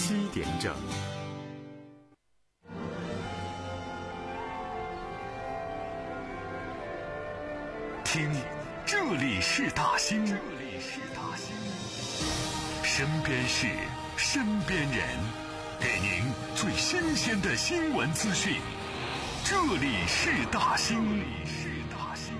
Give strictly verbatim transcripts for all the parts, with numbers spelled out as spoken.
七点整。听，这里是大兴，这里是大兴，身边事，身边人，给您最新鲜的新闻资讯。这里是大兴，这里是大兴。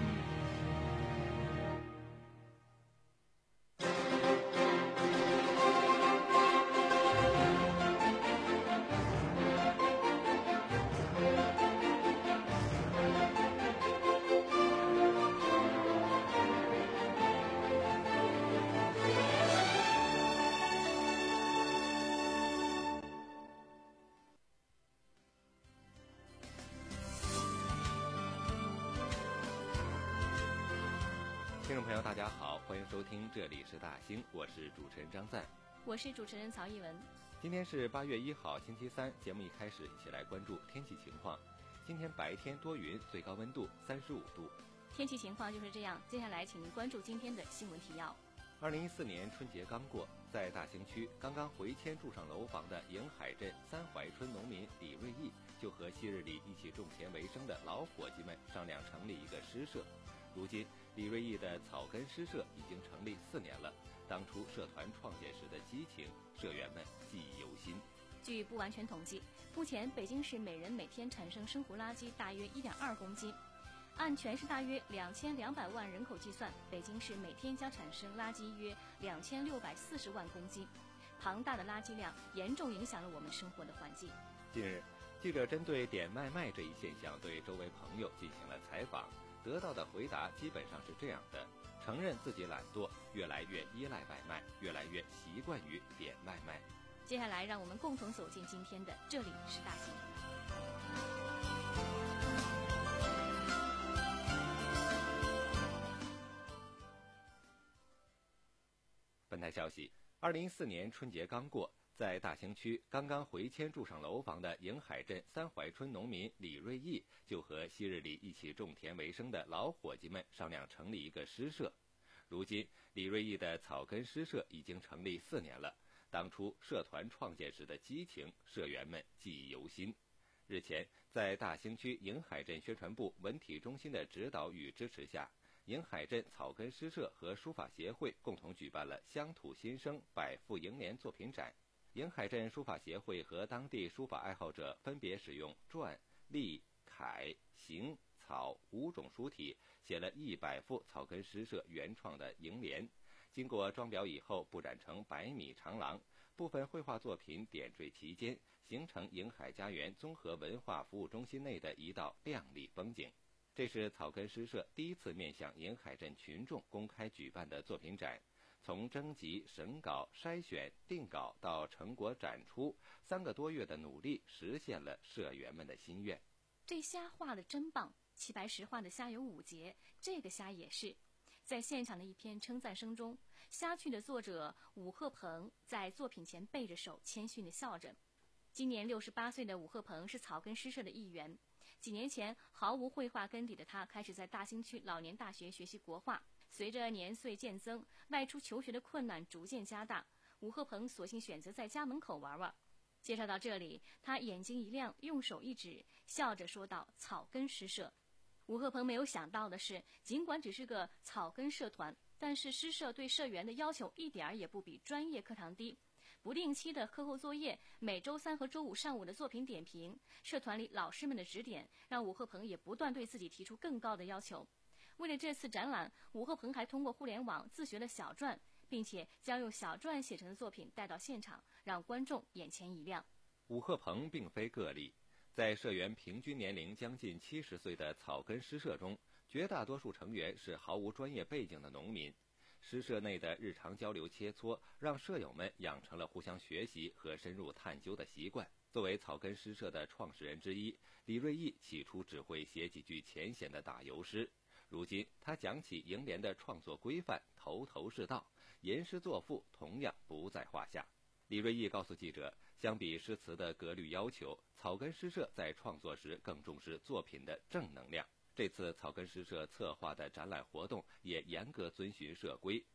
听众朋友大家好，欢迎收听这里是大兴，我是主持人张赞， 我是主持人曹艺文。 今天是八月一号星期三，节目一开始一起来关注天气情况。今天白天多云，最高温度三十五度。 天气情况就是这样，接下来请您关注今天的新闻提要。 二零一四年春节刚过，在大兴区刚刚回迁住上楼房的迎海镇三槐村农民李瑞义，就和昔日里一起种田为生的老伙计们商量成立一个诗社。如今李瑞义的草根诗社已经成立四年了，当初社团创建时的激情，社员们记忆犹新。 据不完全统计，目前北京市每人每天产生生活垃圾大约 一点二公斤，按全市大约两千两百万人口计算，北京市每天将产生垃圾约两千六百四十万公斤。庞大的垃圾量严重影响了我们生活的环境。 近日，记者针对点外卖这一现象对周围朋友进行了采访，得到的回答基本上是这样的：承认自己懒惰，越来越依赖外卖，越来越习惯于点外卖。 接下来让我们共同走进今天的这里是大兴。 本台消息，二零一四年春节刚过，在大兴区刚刚回迁住上楼房的迎海镇三槐村农民李瑞义，就和昔日里一起种田为生的老伙计们商量成立一个诗社。如今李瑞义的草根诗社已经成立四年了，当初社团创建时的激情，社员们记忆犹新。日前，在大兴区迎海镇宣传部文体中心的指导与支持下，迎海镇草根诗社和书法协会共同举办了乡土新生百富迎联作品展。迎海镇书法协会和当地书法爱好者分别使用篆、隶、楷、行、草五种书体，写了一百幅草根诗社原创的楹联。经过装裱以后，布展成百米长廊，部分绘画作品点缀其间，形成迎海家园综合文化服务中心内的一道亮丽风景。这是草根诗社第一次面向迎海镇群众公开举办的作品展，从征集、审稿、筛选、定稿到成果展出，三个多月的努力实现了社员们的心愿。 这虾画的真棒，齐白石画的虾有五节，这个虾也是。在现场的一篇称赞声中，虾趣的作者武鹤鹏在作品前背着手谦逊地笑着。今年六十八岁的武鹤鹏是草根诗社的一员。几年前，毫无绘画根底的他开始在大兴区老年大学学习国画。随着年岁渐增，外出求学的困难逐渐加大，武鹤鹏索性选择在家门口玩玩。介绍到这里，他眼睛一亮，用手一指，笑着说道：“草根诗社。”武鹤鹏没有想到的是，尽管只是个草根社团，但是诗社对社员的要求一点儿也不比专业课堂低。不定期的课后作业，每周三和周五上午的作品点评，社团里老师们的指点，让武鹤鹏也不断对自己提出更高的要求。为了这次展览，武鹤鹏还通过互联网自学了小篆，并且将用小篆写成的作品带到现场，让观众眼前一亮。 武鹤鹏并非个例，在社员平均年龄将近七十岁的草根诗社中，绝大多数成员是毫无专业背景的农民。诗社内的日常交流切磋，让社友们养成了互相学习和深入探究的习惯。作为草根诗社的创始人之一，李瑞义起初只会写几句浅显的打油诗，如今他讲起楹联的创作规范，头头是道，吟诗作赋同样不在话下。李瑞义告诉记者，相比诗词的格律要求，草根诗社在创作时更重视作品的正能量。这次草根诗社策划的展览活动也严格遵循社规，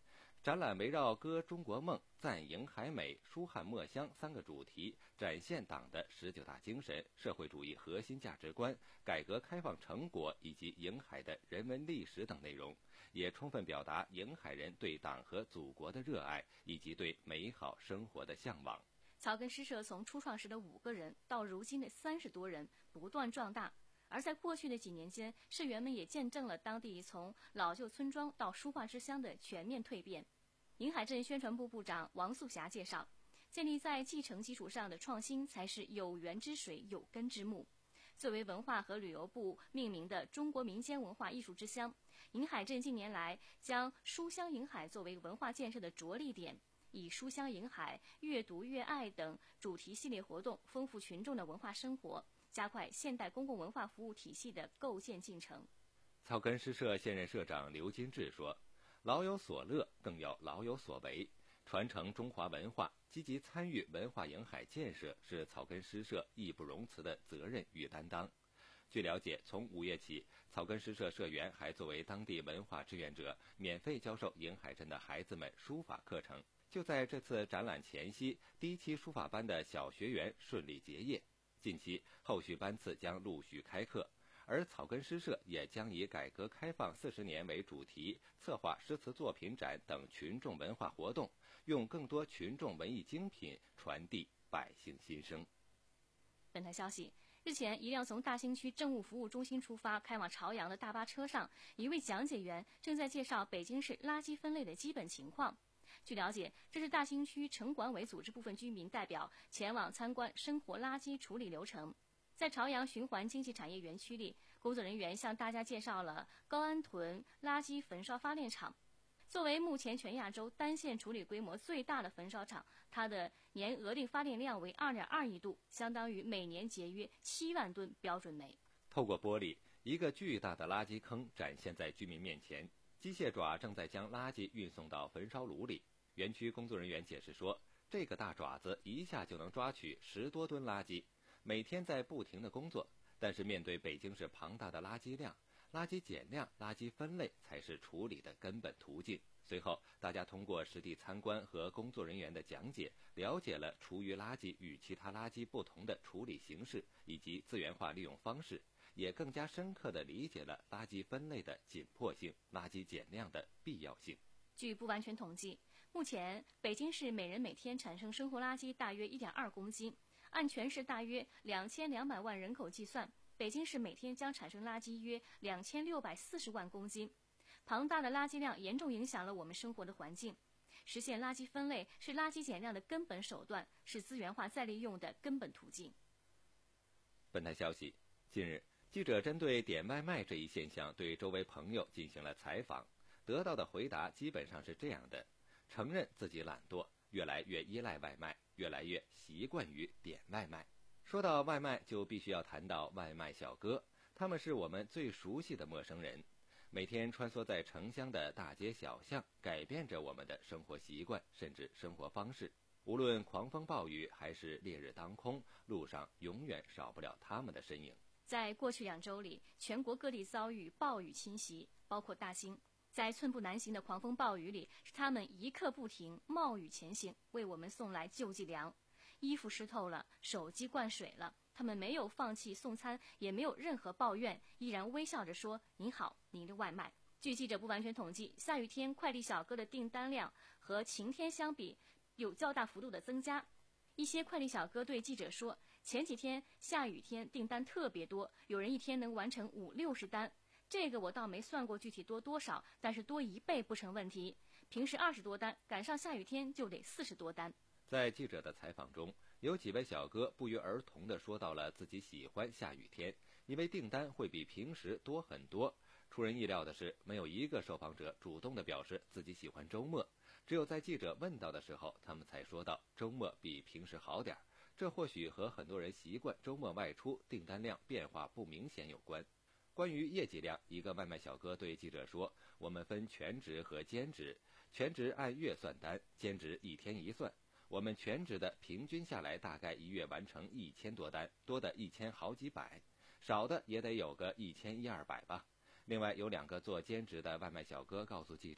展览围绕歌中国梦、赞迎海美、书汉墨香三个主题，展现党的十九大精神、社会主义核心价值观、改革开放成果以及迎海的人文历史等内容，也充分表达迎海人对党和祖国的热爱以及对美好生活的向往。 草根诗社从初创时的五个人到如今的三十多人，不断壮大。而在过去的几年间，社员们也见证了当地从老旧村庄到书画之乡的全面蜕变。宁海镇宣传部部长王素霞介绍，建立在继承基础上的创新才是有源之水、有根之木。作为文化和旅游部命名的中国民间文化艺术之乡，宁海镇近年来将书香迎海作为文化建设的着力点，以书香迎海、阅读阅爱等主题系列活动丰富群众的文化生活，加快现代公共文化服务体系的构建进程。 草根诗社现任社长刘金志说，老有所乐，更要老有所为，传承中华文化，积极参与文化迎海建设是草根诗社义不容辞的责任与担当。据了解，从五月起，草根诗社社员还作为当地文化志愿者，免费教授迎海镇的孩子们书法课程。就在这次展览前夕，第一期书法班的小学员顺利结业，近期后续班次将陆续开课。而草根诗社也将以改革开放四十年为主题，策划诗词作品展等群众文化活动，用更多群众文艺精品传递百姓心声。 本台消息，日前，一辆从大兴区政务服务中心出发开往朝阳的大巴车上，一位讲解员正在介绍北京市垃圾分类的基本情况。据了解，这是大兴区城管委组织部分居民代表前往参观生活垃圾处理流程。在朝阳循环经济产业园区里，工作人员向大家介绍了高安屯垃圾焚烧发电厂。作为目前全亚洲单线处理规模最大的焚烧厂，它的年额定发电量为 二点二亿度，相当于每年节约七万吨标准煤。 透过玻璃，一个巨大的垃圾坑展现在居民面前，机械爪正在将垃圾运送到焚烧炉里。园区工作人员解释说，这个大爪子一下就能抓取十多吨垃圾，每天在不停的工作，但是面对北京市庞大的垃圾量，垃圾减量、垃圾分类才是处理的根本途径。随后，大家通过实地参观和工作人员的讲解，了解了厨余垃圾与其他垃圾不同的处理形式以及资源化利用方式，也更加深刻地理解了垃圾分类的紧迫性、垃圾减量的必要性。 据不完全统计，目前北京市每人每天产生生活垃圾大约 一点二公斤，按全市大约两千两百万人口计算，北京市每天将产生垃圾约两千六百四十万公斤。庞大的垃圾量严重影响了我们生活的环境。实现垃圾分类是垃圾减量的根本手段，是资源化再利用的根本途径。 本台消息，近日，记者针对点外卖这一现象对周围朋友进行了采访，得到的回答基本上是这样的：承认自己懒惰，越来越依赖外卖，越来越习惯于点外卖。说到外卖，就必须要谈到外卖小哥，他们是我们最熟悉的陌生人，每天穿梭在城乡的大街小巷，改变着我们的生活习惯，甚至生活方式。无论狂风暴雨还是烈日当空，路上永远少不了他们的身影。 在过去两周里，全国各地遭遇暴雨侵袭，包括大兴。在寸步难行的狂风暴雨里，是他们一刻不停，冒雨前行，为我们送来救济粮。衣服湿透了，手机灌水了，他们没有放弃送餐，也没有任何抱怨，依然微笑着说：“您好，您的外卖。”据记者不完全统计，下雨天快递小哥的订单量和晴天相比有较大幅度的增加。一些快递小哥对记者说，前几天下雨天订单特别多，有人一天能完成五六十单。这个我倒没算过具体多多少，但是多一倍不成问题。平时二十多单，赶上下雨天就得四十多单。 在记者的采访中，有几位小哥不约而同地说到了自己喜欢下雨天，因为订单会比平时多很多。出人意料的是，没有一个受访者主动地表示自己喜欢周末，只有在记者问到的时候，他们才说到周末比平时好点儿。这或许和很多人习惯周末外出，订单量变化不明显有关。关于业绩量，一个外卖小哥对记者说，我们分全职和兼职，全职按月算单，兼职一天一算。我们全职的平均下来大概一月完成一千多单，多的一千好几百，少的也得有个一千一二百吧。另外有两个做兼职的外卖小哥告诉记者，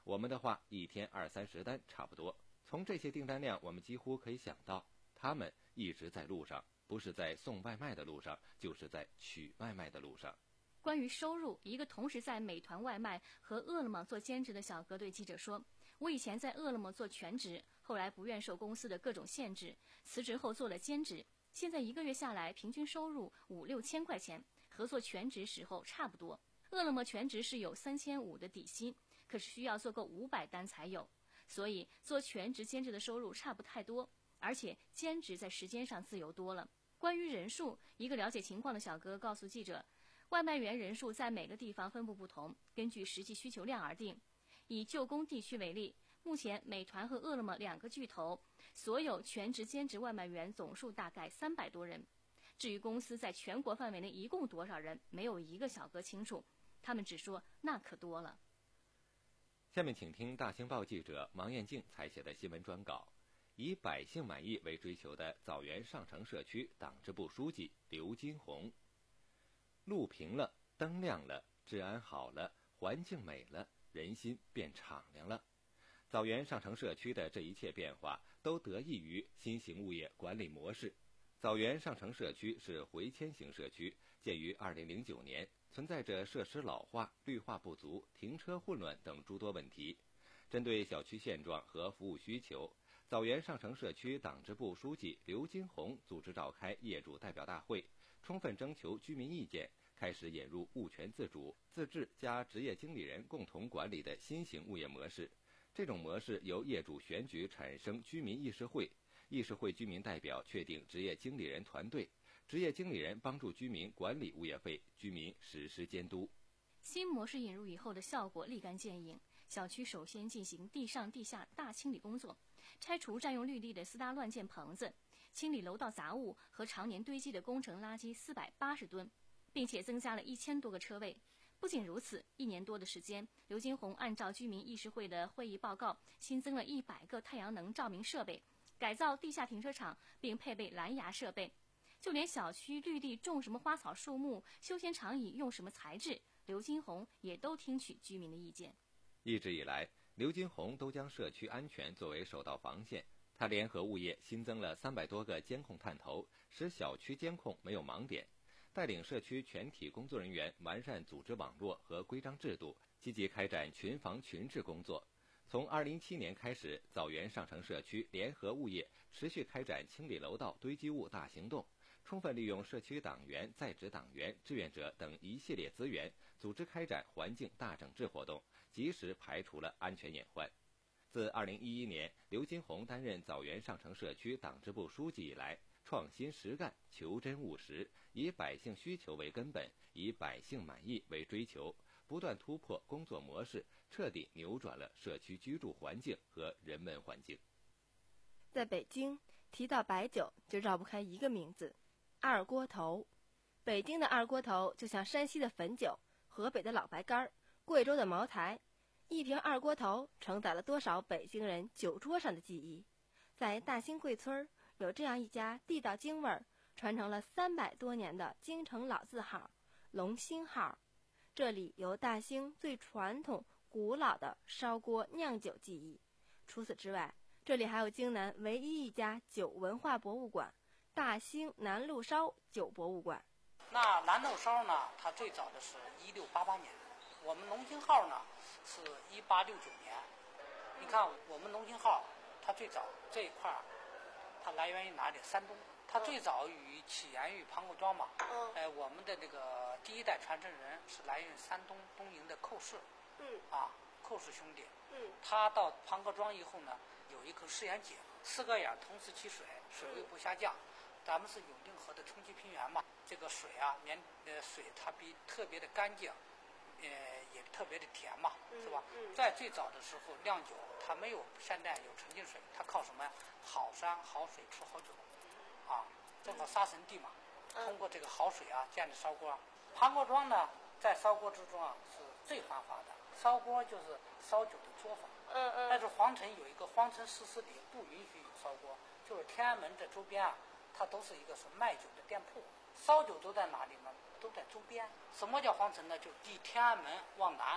我们的话一天二三十单差不多。从这些订单量，我们几乎可以想到，他们一直在路上，不是在送外卖的路上，就是在取外卖的路上。 关于收入，一个同时在美团外卖和饿了么做兼职的小哥对记者说，我以前在饿了么做全职，后来不愿受公司的各种限制，辞职后做了兼职，现在一个月下来平均收入五六千块钱，和做全职时候差不多。饿了么全职是有三千五的底薪，可是需要做够五百单才有，所以做全职兼职的收入差不太多，而且兼职在时间上自由多了。关于人数，一个了解情况的小哥告诉记者，外卖员人数在每个地方分布不同，根据实际需求量而定。以旧宫地区为例，目前美团和饿了么两个巨头，所有全职兼职外卖员总数大概三百多人。至于公司在全国范围内一共多少人，没有一个小哥清楚，他们只说那可多了。 下面请听大兴报记者王艳静采写的新闻专稿，以百姓满意为追求的枣园上城社区党支部书记刘金红。路平了，灯亮了，治安好了，环境美了，人心变敞亮了。枣园上城社区的这一切变化都得益于新型物业管理模式。枣园上城社区是回迁型社区，建于二零零九年，存在着设施老化、绿化不足、停车混乱等诸多问题。针对小区现状和服务需求，枣园上城社区党支部书记刘金红组织召开业主代表大会，充分征求居民意见，开始引入物权自主、自治加职业经理人共同管理的新型物业模式。这种模式由业主选举产生居民议事会，议事会居民代表确定职业经理人团队，职业经理人帮助居民管理物业费，居民实施监督。 新模式引入以后的效果立竿见影，小区首先进行地上地下大清理工作，拆除占用绿地的私搭乱建棚子，清理楼道杂物和常年堆积的工程垃圾四百八十吨，并且增加了一千多个车位。不仅如此，一年多的时间，刘金红按照居民议事会的会议报告，新增了一百个太阳能照明设备，改造地下停车场，并配备蓝牙设备。就连小区绿地种什么花草树木，休闲长椅用什么材质，刘金红也都听取居民的意见。 一直以来，刘金红都将社区安全作为首道防线。他联合物业新增了三百多个监控探头，使小区监控没有盲点。带领社区全体工作人员完善组织网络和规章制度，积极开展群防群治工作。从二零一七年开始，枣园上城社区联合物业持续开展清理楼道堆积物大行动，充分利用社区党员、在职党员、志愿者等一系列资源，组织开展环境大整治活动，及时排除了安全隐患。自二零一一年刘金红担任枣园上城社区党支部书记以来，创新实干，求真务实，以百姓需求为根本，以百姓满意为追求，不断突破工作模式，彻底扭转了社区居住环境和人文环境。 在北京，提到白酒就绕不开一个名字——二锅头。北京的二锅头就像山西的汾酒、河北的老白干、贵州的茅台，一瓶二锅头承载了多少北京人酒桌上的记忆。在大兴贵村有这样一家地道京味儿、传承了三百多年的京城老字号龙兴号。这里有大兴最传统古老的烧锅酿酒技艺。除此之外，这里还有京南唯一一家酒文化博物馆——大兴南路烧酒博物馆。 那南路烧呢，它最早的是一六八八年，我们龙兴号呢是一八六九年。你看我们龙兴号，它最早这一块儿，它来源于哪里？山东。它最早于起源于庞各庄嘛。嗯。哎，我们的这个第一代传承人是来源于山东东营的寇氏。嗯。啊，寇氏兄弟。嗯。他到庞各庄以后呢，有一口试验井，四个眼同时起水，水位不下降。咱们是永定河的冲积平原嘛，这个水啊，绵呃水它比特别的干净，呃也特别的甜嘛，是吧？嗯嗯、在最早的时候酿酒，它没有现在有纯净水，它靠什么呀？好山好水出好酒，啊，正好杀神地嘛。通过这个好水啊，建的烧锅。庞各庄呢，在烧锅之中啊是最繁华的，烧锅就是烧酒的作坊。嗯嗯。但是皇城有一个皇城誓师里不允许有烧锅，就是天安门这周边啊。它都是一个是卖酒的店铺，烧酒都在哪里呢？都在周边。什么叫皇城呢？就离天安门往南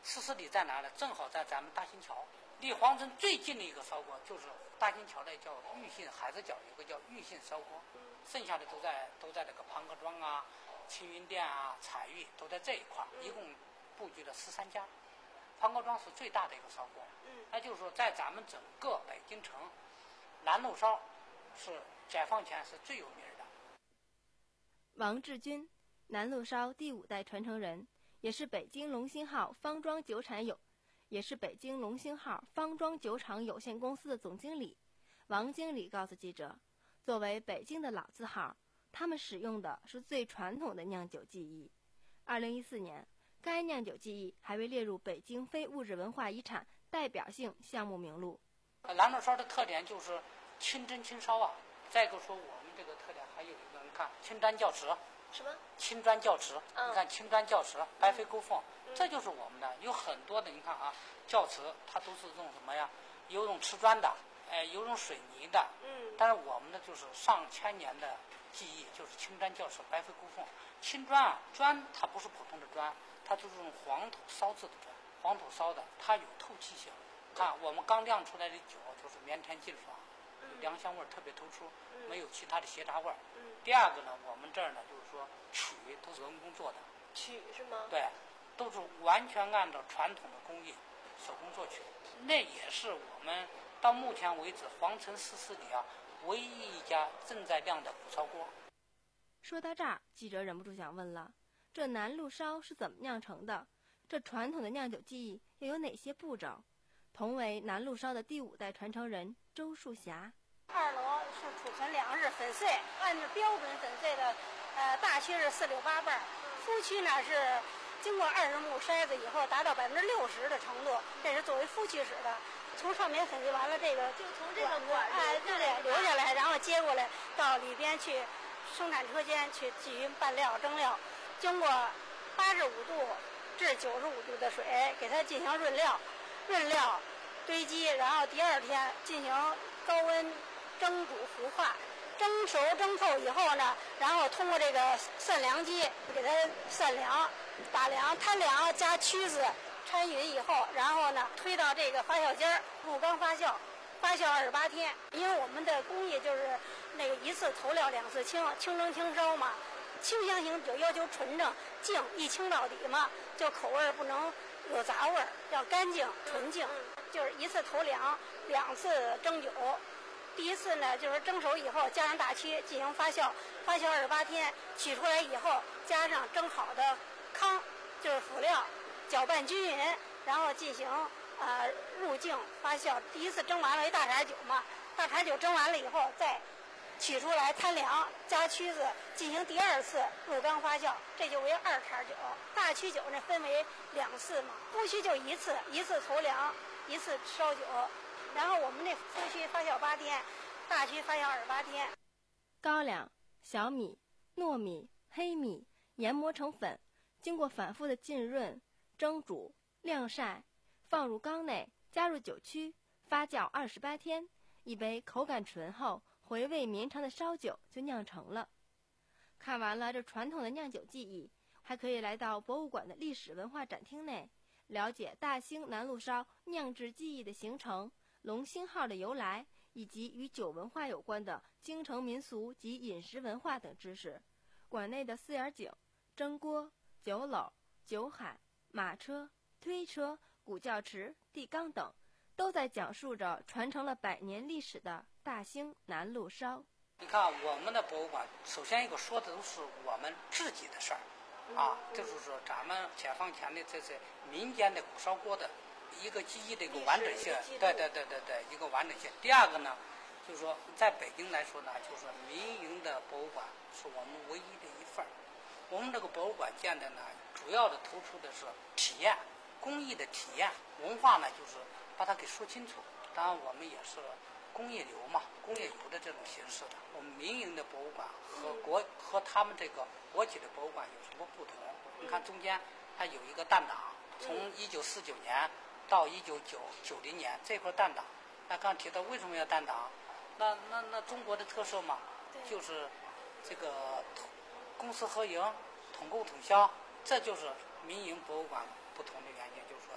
四十里在哪呢？正好在咱们大新桥，离皇城最近的一个烧锅就是大新桥的叫玉信海子角，有个叫玉信烧锅，剩下的都在都在那个庞各庄啊、青云店啊、彩玉都在这一块，一共布局了十三家。庞各庄是最大的一个烧锅，那就是说在咱们整个北京城，南路烧是解放前是最有名的。 王志军，南路烧第五代传承人，也是北京龙兴号方庄酒产有，也是北京龙兴号方庄酒厂有限公司的总经理。王经理告诉记者，作为北京的老字号，他们使用的是最传统的酿酒技艺。二零一四年，该酿酒技艺还被列入北京非物质文化遗产代表性项目名录。 南路烧的特点就是清蒸清烧啊。再一个说我们这个特点还有一个，你看青砖教瓷。 什么？ 青砖教瓷， 嗯、 你看青砖教瓷、白飞勾凤，嗯、这就是我们的。有很多的，你看啊，教瓷它都是用什么呀？有用瓷砖的，哎，有用水泥的。嗯。但是我们的就是上千年的技艺，就是青砖教瓷、白飞勾凤。青砖啊，砖它不是普通的砖，它就是用黄土烧制的砖，黄土烧的，它有透气性。看我们刚酿出来的酒就是绵甜劲爽，粮香味儿特别突出，没有其他的斜杂味儿。第二个呢，我们这儿呢就是说曲都是人工做的。 曲是吗？ 对，都是完全按照传统的工艺手工做曲。那也是我们到目前为止皇城四十里啊唯一一家正在酿的古烧锅。 说到这儿，记者忍不住想问了：这南路烧是怎么酿成的？这传统的酿酒技艺又有哪些步骤？同为南路烧的第五代传承人周树霞。 二楼是储存粮食粉碎，按照标准粉碎的，呃，大区是四六八瓣，麸区呢是经过二十目筛子以后达到百分之六十的程度，这是作为麸区使的。从上面粉碎完了，这个就从这个管哎，对对，留下来，然后接过来到里边去生产车间去进行拌料蒸料，经过八十五度至九十五度的水给它进行润料，润料堆积，然后第二天进行高温蒸煮孵化，蒸熟蒸透以后呢，然后通过这个散凉机给它散凉、打凉、摊凉加曲子掺匀以后，然后呢推到这个发酵间入缸发酵，发酵二十八天。因为我们的工艺就是那个一次投料两次清，清蒸清烧嘛，清香型酒要求纯正净，一清到底嘛，就口味不能有杂味儿，要干净纯净。就是一次投凉，两次蒸酒。第一次呢，就是蒸熟以后加上大曲进行发酵，发酵二十八天，取出来以后加上蒸好的糠，就是辅料，搅拌均匀，然后进行呃入境发酵。第一次蒸完了一大碴酒嘛，大碴酒蒸完了以后再取出来摊凉，加曲子进行第二次入缸发酵，这就为二碴酒。大曲酒呢分为两次嘛，麸曲就一次，一次投凉，一次烧酒。然后我们这麸曲发酵八天，大曲发酵二十八天。 高粱、小米、糯米、黑米研磨成粉，经过反复的浸润、蒸煮、晾晒，放入缸内，加入酒曲，发酵二十八天，一杯口感醇厚、回味绵长的烧酒就酿成了。看完了这传统的酿酒技艺，还可以来到博物馆的历史文化展厅内，了解大兴南路烧酿制技艺的形成、龙兴号的由来，以及与酒文化有关的京城民俗及饮食文化等知识。馆内的四眼井、蒸锅、酒篓、酒海、马车、推车、古教池、地缸等，都在讲述着传承了百年历史的大兴南路烧。 你看我们的博物馆，首先一个说的都是我们自己的事儿，啊，就是说咱们解放前的这些民间的古烧锅的一个记忆的一个完整性，对对对对对，一个完整性。第二个呢，就是说在北京来说呢，就是民营的博物馆是我们唯一的一份儿。我们这个博物馆建的呢，主要的突出的是体验，工艺的体验，文化呢就是把它给说清楚。当然我们也是工业游嘛，工业游的这种形式的。我们民营的博物馆和国和他们这个国企的博物馆有什么不同？你看中间它有一个弹档，从一九四九年到一九九九零年这块弹档。那刚提到为什么要弹档？那那那中国的特色嘛，就是这个公私合营、统购统销，这就是民营博物馆不同的原因，就是说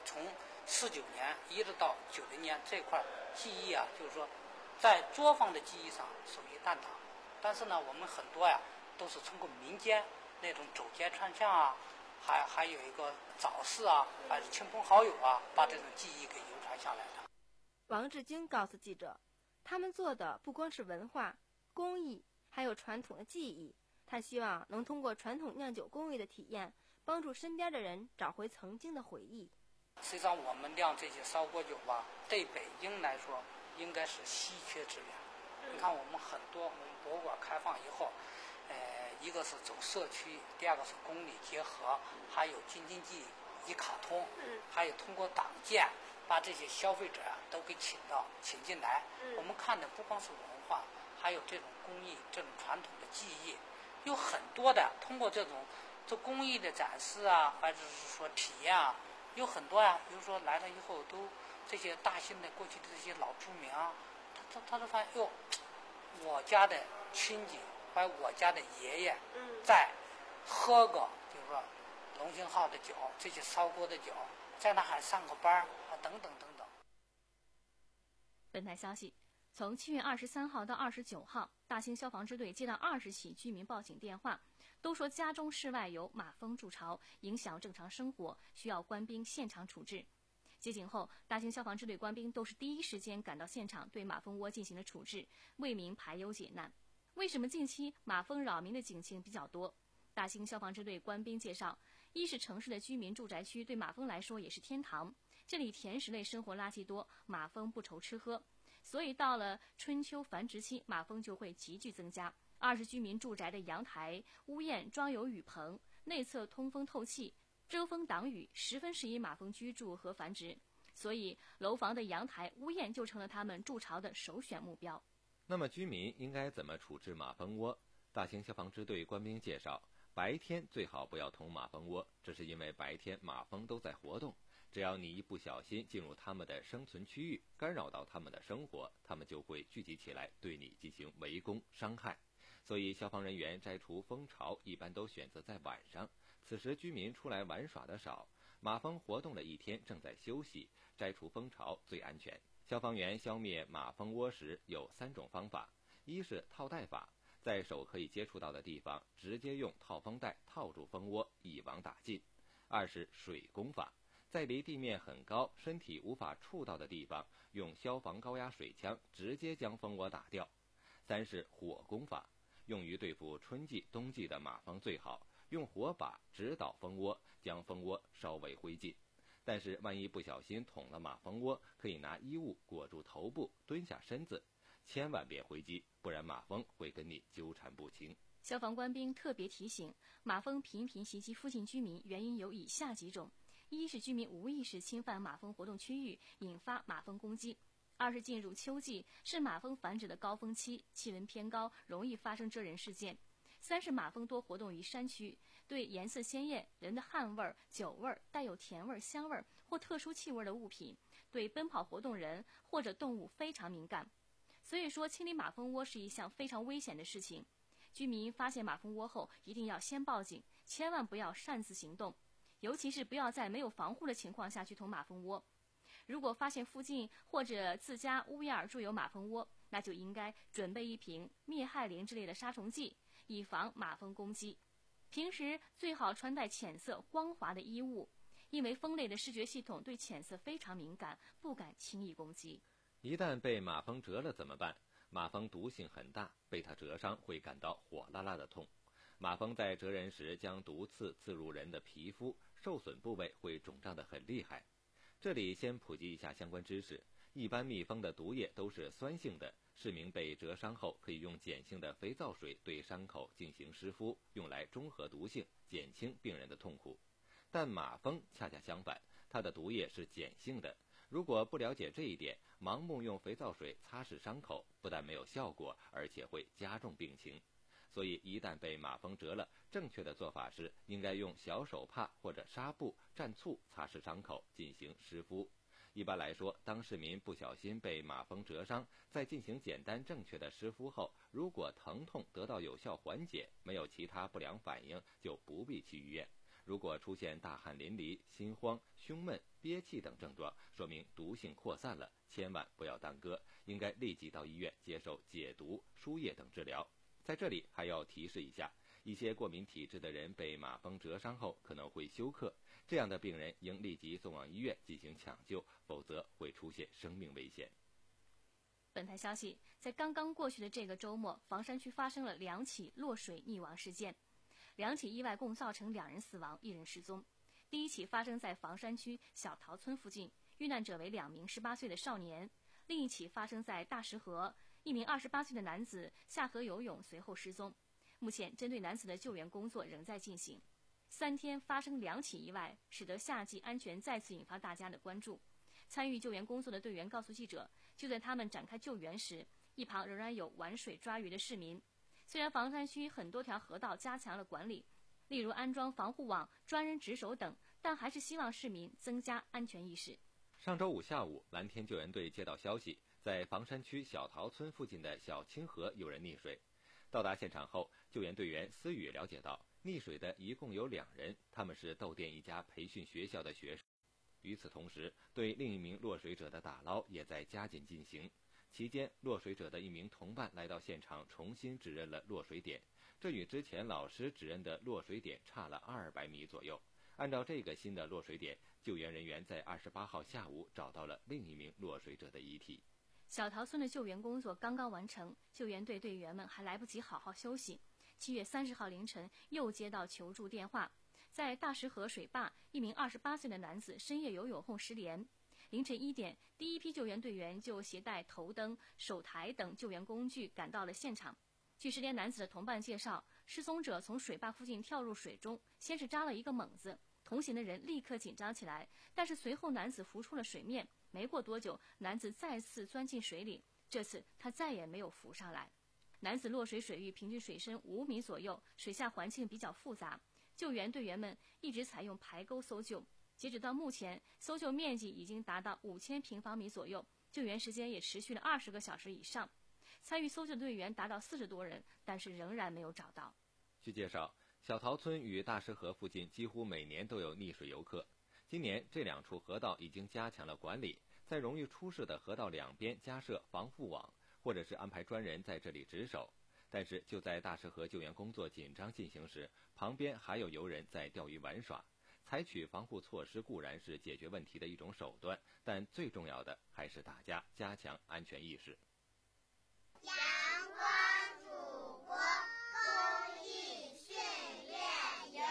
从四九年一直到九零年这块技艺啊，就是说在作坊的技艺上手艺淡档，但是呢，我们很多呀都是通过民间那种走街串巷啊，还还有一个早市啊，还是亲朋好友啊，把这种技艺给流传下来的。 王志军告诉记者，他们做的不光是文化、工艺，还有传统的技艺。他希望能通过传统酿酒工艺的体验，帮助身边的人找回曾经的回忆。 实际上，我们酿这些烧锅酒吧，对北京来说应该是稀缺资源。你看，我们很多我们博物馆开放以后，呃，一个是走社区，第二个是公理结合，还有京津冀一卡通，还有通过党建把这些消费者啊都给请到请进来。我们看的不光是文化，还有这种工艺、这种传统的技艺，有很多的通过这种做工艺的展示啊，或者是说体验啊。有很多呀、啊，比如说来了以后，都这些大兴的过去的这些老住民啊，他他他都发现哟，我家的亲戚或者我家的爷爷在喝个，就是说龙兴号的酒，这些烧锅的酒，在那还上个班啊，等等等等。 本台消息，从七月二十三号到二十九号，大兴消防支队接到二十起居民报警电话。都说家中室外有马蜂筑巢，影响正常生活，需要官兵现场处置。接警后，大兴消防支队官兵都是第一时间赶到现场，对马蜂窝进行了处置，为民排忧解难。为什么近期马蜂扰民的警情比较多？大兴消防支队官兵介绍，一是城市的居民住宅区对马蜂来说也是天堂，这里甜食类生活垃圾多，马蜂不愁吃喝，所以到了春秋繁殖期，马蜂就会急剧增加。二是居民住宅的阳台、屋檐装有雨棚，内侧通风透气，遮风挡雨，十分适宜马蜂居住和繁殖，所以楼房的阳台、屋檐就成了他们筑巢的首选目标。 那么居民应该怎么处置马蜂窝？大兴消防支队官兵介绍，白天最好不要捅马蜂窝，这是因为白天马蜂都在活动，只要你一不小心进入它们的生存区域，干扰到它们的生活，它们就会聚集起来对你进行围攻伤害。所以消防人员摘除蜂巢一般都选择在晚上，此时居民出来玩耍的少，马蜂活动了一天正在休息，摘除蜂巢最安全。消防员消灭马蜂窝时有三种方法，一是套带法，在手可以接触到的地方直接用套蜂带套住蜂窝，一网打尽；二是水攻法，在离地面很高、身体无法触到的地方，用消防高压水枪直接将蜂窝打掉；三是火攻法，用于对付春季、冬季的马蜂最好，用火把直捣蜂窝，将蜂窝烧为灰烬。但是万一不小心捅了马蜂窝，可以拿衣物裹住头部，蹲下身子，千万别回击，不然马蜂会跟你纠缠不清。 消防官兵特别提醒，马蜂频频袭击附近居民，原因有以下几种：一是居民无意识侵犯马蜂活动区域，引发马蜂攻击；二是进入秋季，是马蜂繁殖的高峰期，气温偏高，容易发生蛰人事件；三是马蜂多活动于山区，对颜色鲜艳、人的汗味、酒味、带有甜味、香味或特殊气味的物品，对奔跑活动人或者动物非常敏感。所以说，清理马蜂窝是一项非常危险的事情。居民发现马蜂窝后，一定要先报警，千万不要擅自行动，尤其是不要在没有防护的情况下去捅马蜂窝。如果发现附近或者自家屋檐筑有马蜂窝，那就应该准备一瓶灭害灵之类的杀虫剂，以防马蜂攻击。平时最好穿戴浅色光滑的衣物，因为蜂类的视觉系统对浅色非常敏感，不敢轻易攻击。 一旦被马蜂蛰了怎么办？马蜂毒性很大，被它蛰伤会感到火辣辣的痛。马蜂在蛰人时将毒刺刺入人的皮肤，受损部位会肿胀得很厉害。这里先普及一下相关知识，一般蜜蜂的毒液都是酸性的，市民被蛰伤后可以用碱性的肥皂水对伤口进行湿敷，用来中和毒性，减轻病人的痛苦。但马蜂恰恰相反，它的毒液是碱性的，如果不了解这一点，盲目用肥皂水擦拭伤口，不但没有效果，而且会加重病情。所以一旦被马蜂蛰了，正确的做法是应该用小手帕或者纱布蘸醋擦拭伤口进行湿敷。一般来说，当市民不小心被马蜂蛰伤，在进行简单正确的湿敷后，如果疼痛得到有效缓解，没有其他不良反应，就不必去医院。 如果出现大汗淋漓、心慌、胸闷、憋气等症状，说明毒性扩散了，千万不要耽搁，应该立即到医院接受解毒、输液等治疗。在这里还要提示一下，一些过敏体质的人被马蜂蛰伤后可能会休克，这样的病人应立即送往医院进行抢救，否则会出现生命危险。 本台消息，在刚刚过去的这个周末，房山区发生了两起落水溺亡事件，两起意外共造成两人死亡，一人失踪。第一起发生在房山区小桃村附近，遇难者为两名十八岁的少年；另一起发生在大石河，一名二十八岁的男子下河游泳，随后失踪。目前，针对男子的救援工作仍在进行。三天发生两起意外，使得夏季安全再次引发大家的关注。参与救援工作的队员告诉记者，就在他们展开救援时，一旁仍然有玩水抓鱼的市民。虽然房山区很多条河道加强了管理，例如安装防护网、专人值守等，但还是希望市民增加安全意识。 上周五下午，蓝天救援队接到消息，在房山区小桃村附近的小清河有人溺水。到达现场后，救援队员思雨了解到，溺水的一共有两人，他们是窦店一家培训学校的学生。与此同时，对另一名落水者的打捞也在加紧进行。期间，落水者的一名同伴来到现场，重新指认了落水点，这与之前老师指认的落水点差了二百米左右。按照这个新的落水点，救援人员在二十八号下午找到了另一名落水者的遗体。 小桃村的救援工作刚刚完成，救援队队员们还来不及好好休息。七月三十号凌晨，又接到求助电话，在大石河水坝，一名二十八岁的男子深夜游泳后失联。凌晨一点，第一批救援队员就携带头灯、手台等救援工具赶到了现场。据失联男子的同伴介绍，失踪者从水坝附近跳入水中，先是扎了一个猛子，同行的人立刻紧张起来，但是随后男子浮出了水面，没过多久，男子再次钻进水里，这次他再也没有浮上来。男子落水水域平均水深五米左右，水下环境比较复杂，救援队员们一直采用排沟搜救。截止到目前，搜救面积已经达到五千平方米左右，救援时间也持续了二十个小时以上。参与搜救的队员达到四十多人，但是仍然没有找到。 据介绍，小桃村与大石河附近几乎每年都有溺水游客。今年这两处河道已经加强了管理，在容易出事的河道两边加设防护网，或者是安排专人在这里值守。但是就在大石河救援工作紧张进行时，旁边还有游人在钓鱼玩耍。采取防护措施固然是解决问题的一种手段，但最重要的还是大家加强安全意识。 阳光主播公益训练营。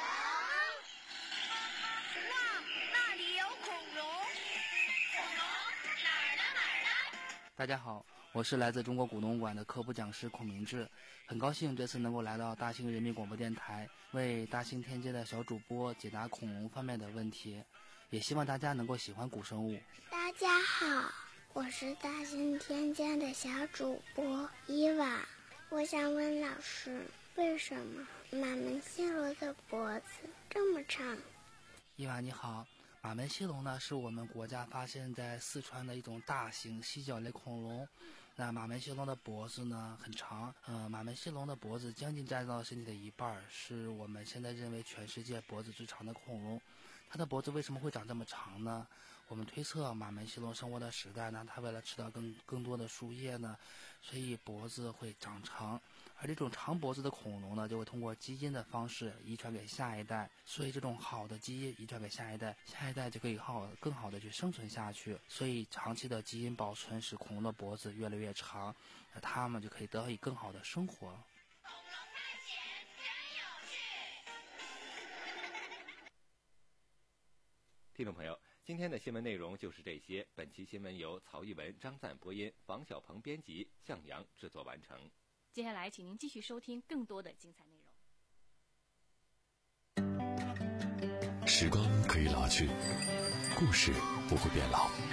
哇，那里有恐龙！ 恐龙哪儿呢哪儿呢？ 大家好，我是来自中国古农馆的科普讲师孔明志，很高兴这次能够来到大兴人民广播电台，为大兴天街的小主播解答恐龙方面的问题，也希望大家能够喜欢古生物。 大家好，我是大兴天街的小主播伊娃，我想问老师，为什么马门溪龙的脖子这么长？ 伊娃你好，马门溪龙呢是我们国家发现在四川的一种大型犀角类恐龙。那马门溪龙的脖子呢很长，呃，马门溪龙的脖子将近占到身体的一半，是我们现在认为全世界脖子最长的恐龙。它的脖子为什么会长这么长呢？我们推测马门溪龙生活的时代呢，它为了吃到更更多的树叶呢，所以脖子会长长。而这种长脖子的恐龙呢，就会通过基因的方式遗传给下一代，所以这种好的基因遗传给下一代，下一代就可以好更好的去生存下去。所以长期的基因保存使恐龙的脖子越来越长，那它们就可以得以更好的生活。 恐龙探险真有趣。 听众朋友，今天的新闻内容就是这些。本期新闻由曹一文、张赞播音，房小鹏编辑，向阳制作完成。 接下来，请您继续收听更多的精彩内容。时光可以老去，故事不会变老。